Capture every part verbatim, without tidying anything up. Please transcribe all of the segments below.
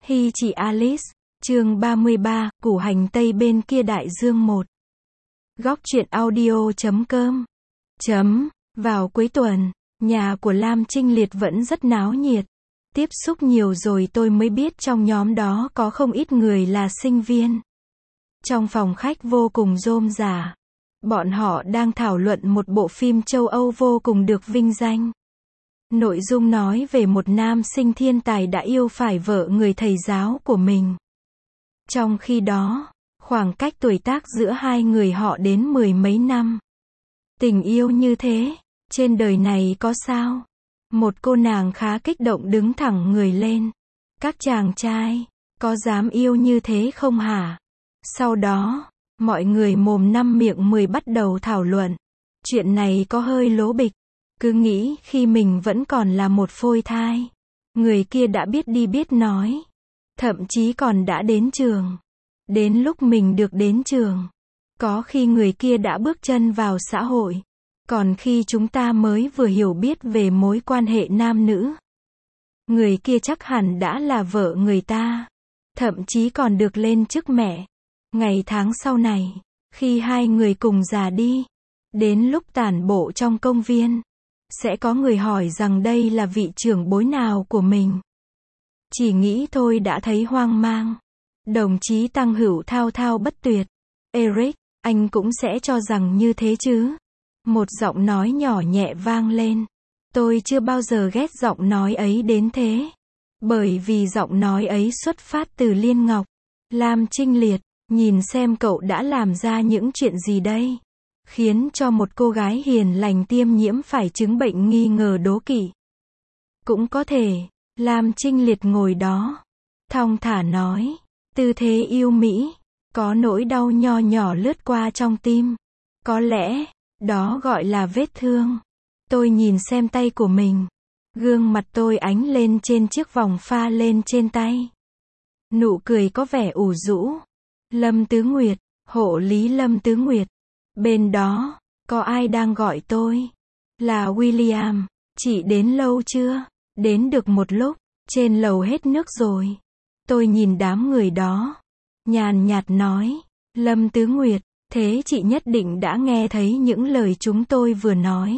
Hi chị Alice, chương ba mươi ba, củ hành tây bên kia đại dương một. Góc truyện audio chấm com. Chấm, vào cuối tuần, nhà của Lam Trinh Liệt vẫn rất náo nhiệt. Tiếp xúc nhiều rồi tôi mới biết trong nhóm đó có không ít người là sinh viên. Trong phòng khách vô cùng rôm rả. Bọn họ đang thảo luận một bộ phim châu Âu vô cùng được vinh danh. Nội dung nói về một nam sinh thiên tài đã yêu phải vợ người thầy giáo của mình. Trong khi đó, khoảng cách tuổi tác giữa hai người họ đến mười mấy năm. Tình yêu như thế, trên đời này có sao? Một cô nàng khá kích động đứng thẳng người lên. Các chàng trai, có dám yêu như thế không hả? Sau đó, mọi người mồm năm miệng mười bắt đầu thảo luận. Chuyện này có hơi lố bịch. Cứ nghĩ khi mình vẫn còn là một phôi thai. Người kia đã biết đi biết nói. Thậm chí còn đã đến trường. Đến lúc mình được đến trường. Có khi người kia đã bước chân vào xã hội. Còn khi chúng ta mới vừa hiểu biết về mối quan hệ nam nữ. Người kia chắc hẳn đã là vợ người ta. Thậm chí còn được lên chức mẹ. Ngày tháng sau này, khi hai người cùng già đi. Đến lúc tản bộ trong công viên. Sẽ có người hỏi rằng đây là vị trưởng bối nào của mình. Chỉ nghĩ thôi đã thấy hoang mang. Đồng chí Tăng Hữu thao thao bất tuyệt. Eric, anh cũng sẽ cho rằng như thế chứ? Một giọng nói nhỏ nhẹ vang lên. Tôi chưa bao giờ ghét giọng nói ấy đến thế. Bởi vì giọng nói ấy xuất phát từ Liên Ngọc. Lam Trinh Liệt, nhìn xem cậu đã làm ra những chuyện gì đây? Khiến cho một cô gái hiền lành tiêm nhiễm phải chứng bệnh nghi ngờ đố kỵ. Cũng có thể, Lam Trinh Liệt ngồi đó. Thong thả nói, tư thế yêu mỹ, có nỗi đau nho nhỏ lướt qua trong tim. Có lẽ, đó gọi là vết thương. Tôi nhìn xem tay của mình. Gương mặt tôi ánh lên trên chiếc vòng pha lên trên tay. Nụ cười có vẻ ủ rũ. Lâm Tứ Nguyệt, hộ lý Lâm Tứ Nguyệt. Bên đó, có ai đang gọi tôi? Là William. Chị đến lâu chưa? Đến được một lúc, trên lầu hết nước rồi. Tôi nhìn đám người đó. Nhàn nhạt nói, Lâm Tứ Nguyệt, thế chị nhất định đã nghe thấy những lời chúng tôi vừa nói.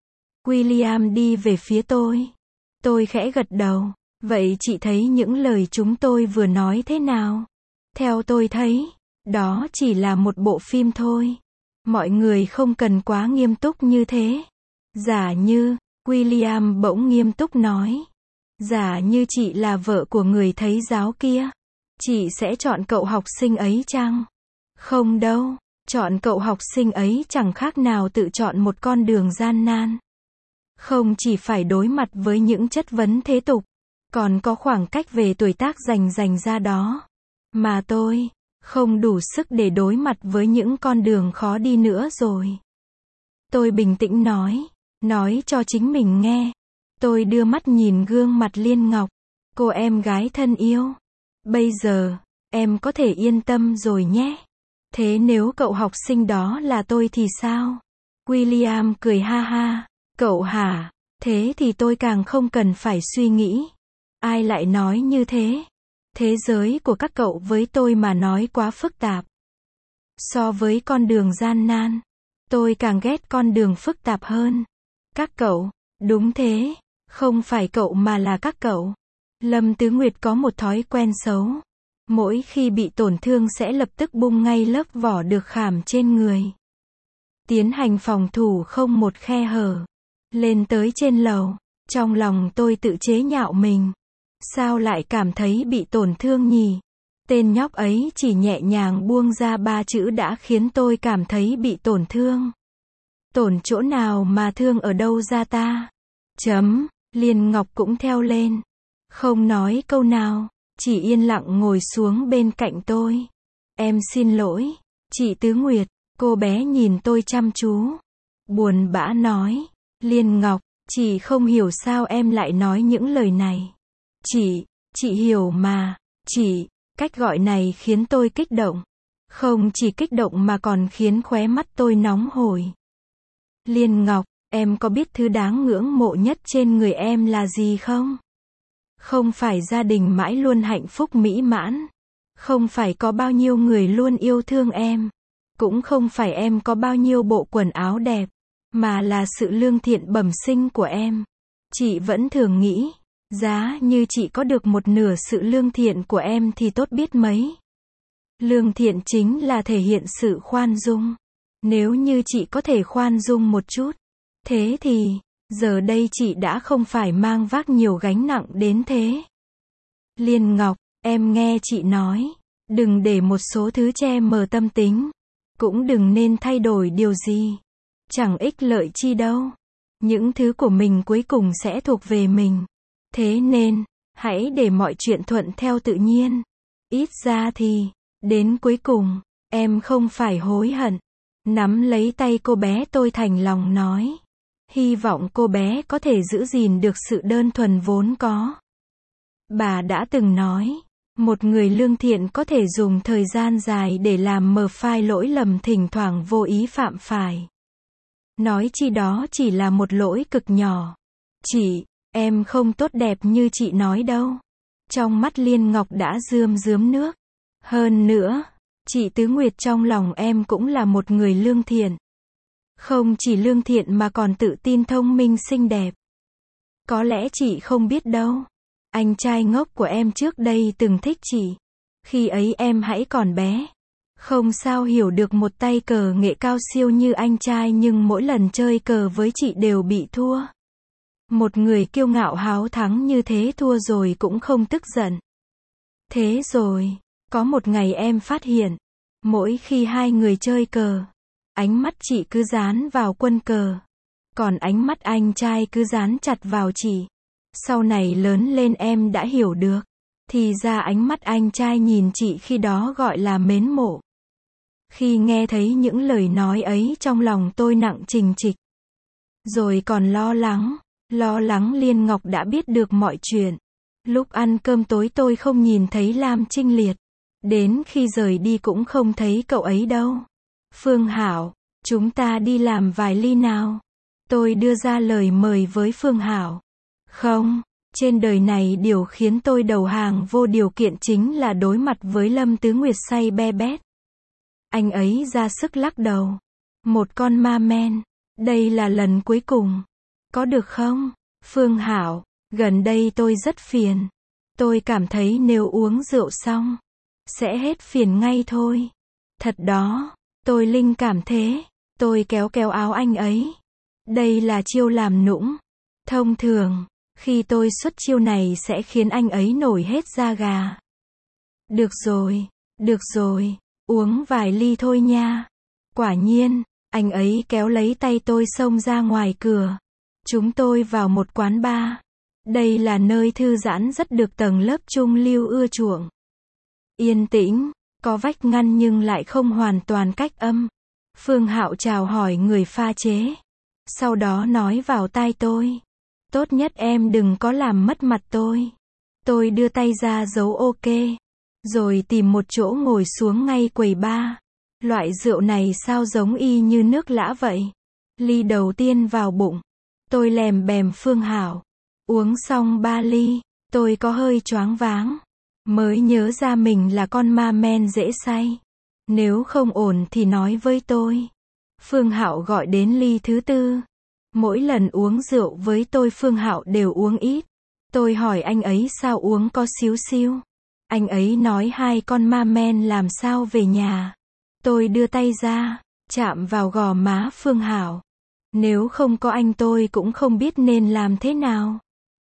William đi về phía tôi. Tôi khẽ gật đầu. Vậy chị thấy những lời chúng tôi vừa nói thế nào? Theo tôi thấy, đó chỉ là một bộ phim thôi. Mọi người không cần quá nghiêm túc như thế. Giả như, William bỗng nghiêm túc nói. Giả như chị là vợ của người thầy giáo kia. Chị sẽ chọn cậu học sinh ấy chăng? Không đâu, chọn cậu học sinh ấy chẳng khác nào tự chọn một con đường gian nan. Không chỉ phải đối mặt với những chất vấn thế tục, còn có khoảng cách về tuổi tác dành dành ra đó. Mà tôi không đủ sức để đối mặt với những con đường khó đi nữa rồi. Tôi bình tĩnh nói, nói cho chính mình nghe. Tôi đưa mắt nhìn gương mặt Liên Ngọc, cô em gái thân yêu. Bây giờ, em có thể yên tâm rồi nhé. Thế nếu cậu học sinh đó là tôi thì sao? William cười ha ha, cậu hả? Thế thì tôi càng không cần phải suy nghĩ. Ai lại nói như thế? Thế giới của các cậu với tôi mà nói quá phức tạp. So với con đường gian nan, tôi càng ghét con đường phức tạp hơn. Các cậu, đúng thế, không phải cậu mà là các cậu. Lâm Tứ Nguyệt có một thói quen xấu. Mỗi khi bị tổn thương sẽ lập tức bung ngay lớp vỏ được khảm trên người. Tiến hành phòng thủ không một khe hở. Lên tới trên lầu, trong lòng tôi tự chế nhạo mình. Sao lại cảm thấy bị tổn thương nhỉ? Tên nhóc ấy chỉ nhẹ nhàng buông ra ba chữ đã khiến tôi cảm thấy bị tổn thương. Tổn chỗ nào mà thương ở đâu ra ta? Chấm, Liên Ngọc cũng theo lên. Không nói câu nào, chỉ yên lặng ngồi xuống bên cạnh tôi. Em xin lỗi, chị Tứ Nguyệt, cô bé nhìn tôi chăm chú. Buồn bã nói, Liên Ngọc, chị không hiểu sao em lại nói những lời này. Chị, chị hiểu mà, chị, cách gọi này khiến tôi kích động. Không chỉ kích động mà còn khiến khóe mắt tôi nóng hổi. Liên Ngọc, em có biết thứ đáng ngưỡng mộ nhất trên người em là gì không? Không phải gia đình mãi luôn hạnh phúc mỹ mãn. Không phải có bao nhiêu người luôn yêu thương em. Cũng không phải em có bao nhiêu bộ quần áo đẹp. Mà là sự lương thiện bẩm sinh của em. Chị vẫn thường nghĩ, giá như chị có được một nửa sự lương thiện của em thì tốt biết mấy. Lương thiện chính là thể hiện sự khoan dung. Nếu như chị có thể khoan dung một chút, thế thì, giờ đây chị đã không phải mang vác nhiều gánh nặng đến thế. Liên Ngọc, em nghe chị nói, đừng để một số thứ che mờ tâm tính. Cũng đừng nên thay đổi điều gì. Chẳng ích lợi chi đâu. Những thứ của mình cuối cùng sẽ thuộc về mình. Thế nên, hãy để mọi chuyện thuận theo tự nhiên. Ít ra thì, đến cuối cùng, em không phải hối hận. Nắm lấy tay cô bé tôi thành lòng nói. Hy vọng cô bé có thể giữ gìn được sự đơn thuần vốn có. Bà đã từng nói, một người lương thiện có thể dùng thời gian dài để làm mờ phai lỗi lầm thỉnh thoảng vô ý phạm phải. Nói chi đó chỉ là một lỗi cực nhỏ. Chị, em không tốt đẹp như chị nói đâu. Trong mắt Liên Ngọc đã rơm rớm nước. Hơn nữa, chị Tứ Nguyệt trong lòng em cũng là một người lương thiện. Không chỉ lương thiện mà còn tự tin thông minh xinh đẹp. Có lẽ chị không biết đâu. Anh trai ngốc của em trước đây từng thích chị. Khi ấy em hãy còn bé. Không sao hiểu được một tay cờ nghệ cao siêu như anh trai nhưng mỗi lần chơi cờ với chị đều bị thua. Một người kiêu ngạo háo thắng như thế thua rồi cũng không tức giận. Thế rồi, có một ngày em phát hiện, mỗi khi hai người chơi cờ, ánh mắt chị cứ dán vào quân cờ. Còn ánh mắt anh trai cứ dán chặt vào chị. Sau này lớn lên em đã hiểu được. Thì ra ánh mắt anh trai nhìn chị khi đó gọi là mến mộ. Khi nghe thấy những lời nói ấy trong lòng tôi nặng trịch trịch. Rồi còn lo lắng, lo lắng Liên Ngọc đã biết được mọi chuyện. Lúc ăn cơm tối tôi không nhìn thấy Lam Trinh Liệt. Đến khi rời đi cũng không thấy cậu ấy đâu. Phương Hảo, chúng ta đi làm vài ly nào. Tôi đưa ra lời mời với Phương Hảo. Không, trên đời này điều khiến tôi đầu hàng vô điều kiện chính là đối mặt với Lâm Tứ Nguyệt say be bét. Anh ấy ra sức lắc đầu. Một con ma men. Đây là lần cuối cùng. Có được không? Phương Hảo, gần đây tôi rất phiền. Tôi cảm thấy nếu uống rượu xong, sẽ hết phiền ngay thôi. Thật đó, tôi linh cảm thế. Tôi kéo kéo áo anh ấy. Đây là chiêu làm nũng. Thông thường, khi tôi xuất chiêu này sẽ khiến anh ấy nổi hết da gà. Được rồi, được rồi, uống vài ly thôi nha. Quả nhiên, anh ấy kéo lấy tay tôi xông ra ngoài cửa. Chúng tôi vào một quán bar. Đây là nơi thư giãn rất được tầng lớp trung lưu ưa chuộng. Yên tĩnh, có vách ngăn nhưng lại không hoàn toàn cách âm. Phương Hạo chào hỏi người pha chế. Sau đó nói vào tai tôi. Tốt nhất em đừng có làm mất mặt tôi. Tôi đưa tay ra dấu ok. Rồi tìm một chỗ ngồi xuống ngay quầy bar. Loại rượu này sao giống y như nước lã vậy. Ly đầu tiên vào bụng. Tôi lèm bèm Phương Hảo. Uống xong ba ly, tôi có hơi choáng váng. Mới nhớ ra mình là con ma men dễ say. Nếu không ổn thì nói với tôi. Phương Hạo gọi đến ly thứ tư. Mỗi lần uống rượu với tôi Phương Hạo đều uống ít. Tôi hỏi anh ấy sao uống có xíu xiu. Anh ấy nói hai con ma men làm sao về nhà. Tôi đưa tay ra, chạm vào gò má Phương Hảo. Nếu không có anh tôi cũng không biết nên làm thế nào.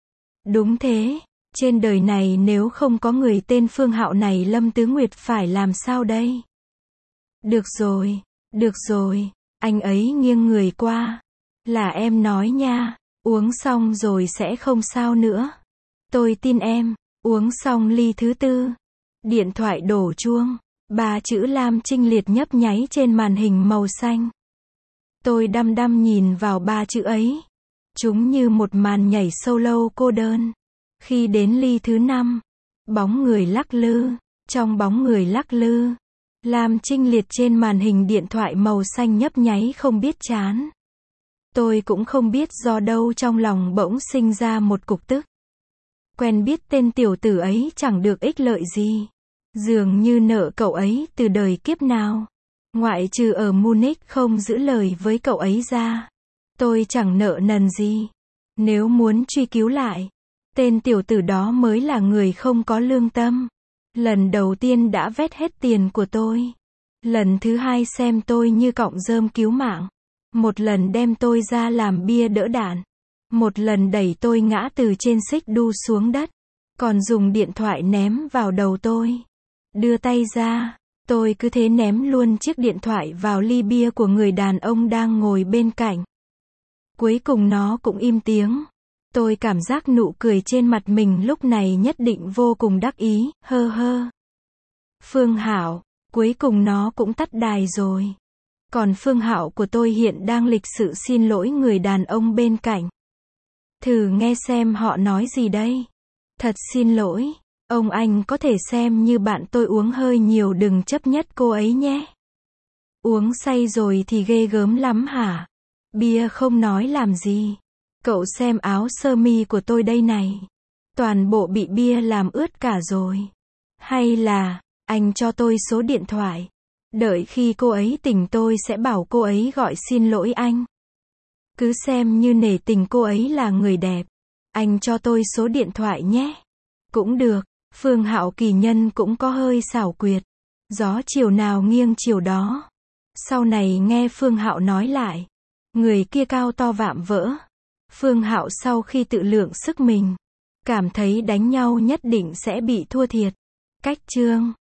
Đúng thế, trên đời này nếu không có người tên Phương Hạo này Lâm Tứ Nguyệt phải làm sao đây? Được rồi, được rồi, anh ấy nghiêng người qua. Là em nói nha, uống xong rồi sẽ không sao nữa. Tôi tin em, uống xong ly thứ tư. Điện thoại đổ chuông, ba chữ Lam Trinh Liệt nhấp nháy trên màn hình màu xanh. Tôi đăm đăm nhìn vào ba chữ ấy. Chúng như một màn nhảy solo cô đơn. Khi đến ly thứ năm, bóng người lắc lư, trong bóng người lắc lư, Lam Trinh Liệt trên màn hình điện thoại màu xanh nhấp nháy không biết chán. Tôi cũng không biết do đâu trong lòng bỗng sinh ra một cục tức. Quen biết tên tiểu tử ấy chẳng được ích lợi gì. Dường như nợ cậu ấy từ đời kiếp nào. Ngoại trừ ở Munich không giữ lời với cậu ấy ra. Tôi chẳng nợ nần gì. Nếu muốn truy cứu lại, tên tiểu tử đó mới là người không có lương tâm. Lần đầu tiên đã vét hết tiền của tôi. Lần thứ hai xem tôi như cọng rơm cứu mạng. Một lần đem tôi ra làm bia đỡ đạn. Một lần đẩy tôi ngã từ trên xích đu xuống đất. Còn dùng điện thoại ném vào đầu tôi. Đưa tay ra, tôi cứ thế ném luôn chiếc điện thoại vào ly bia của người đàn ông đang ngồi bên cạnh. Cuối cùng nó cũng im tiếng. Tôi cảm giác nụ cười trên mặt mình lúc này nhất định vô cùng đắc ý, hơ hơ. Phương Hạo, cuối cùng nó cũng tắt đài rồi. Còn Phương Hạo của tôi hiện đang lịch sự xin lỗi người đàn ông bên cạnh. Thử nghe xem họ nói gì đây. Thật xin lỗi, ông anh có thể xem như bạn tôi uống hơi nhiều, đừng chấp nhất cô ấy nhé. Uống say rồi thì ghê gớm lắm hả? Bia không nói làm gì. Cậu xem áo sơ mi của tôi đây này. Toàn bộ bị bia làm ướt cả rồi. Hay là, anh cho tôi số điện thoại. Đợi khi cô ấy tỉnh tôi sẽ bảo cô ấy gọi xin lỗi anh. Cứ xem như nể tình cô ấy là người đẹp. Anh cho tôi số điện thoại nhé. Cũng được, Phương Hạo kỳ nhân cũng có hơi xảo quyệt. Gió chiều nào nghiêng chiều đó. Sau này nghe Phương Hạo nói lại. Người kia cao to vạm vỡ. Phương Hạo sau khi tự lượng sức mình, cảm thấy đánh nhau nhất định sẽ bị thua thiệt. Cách chương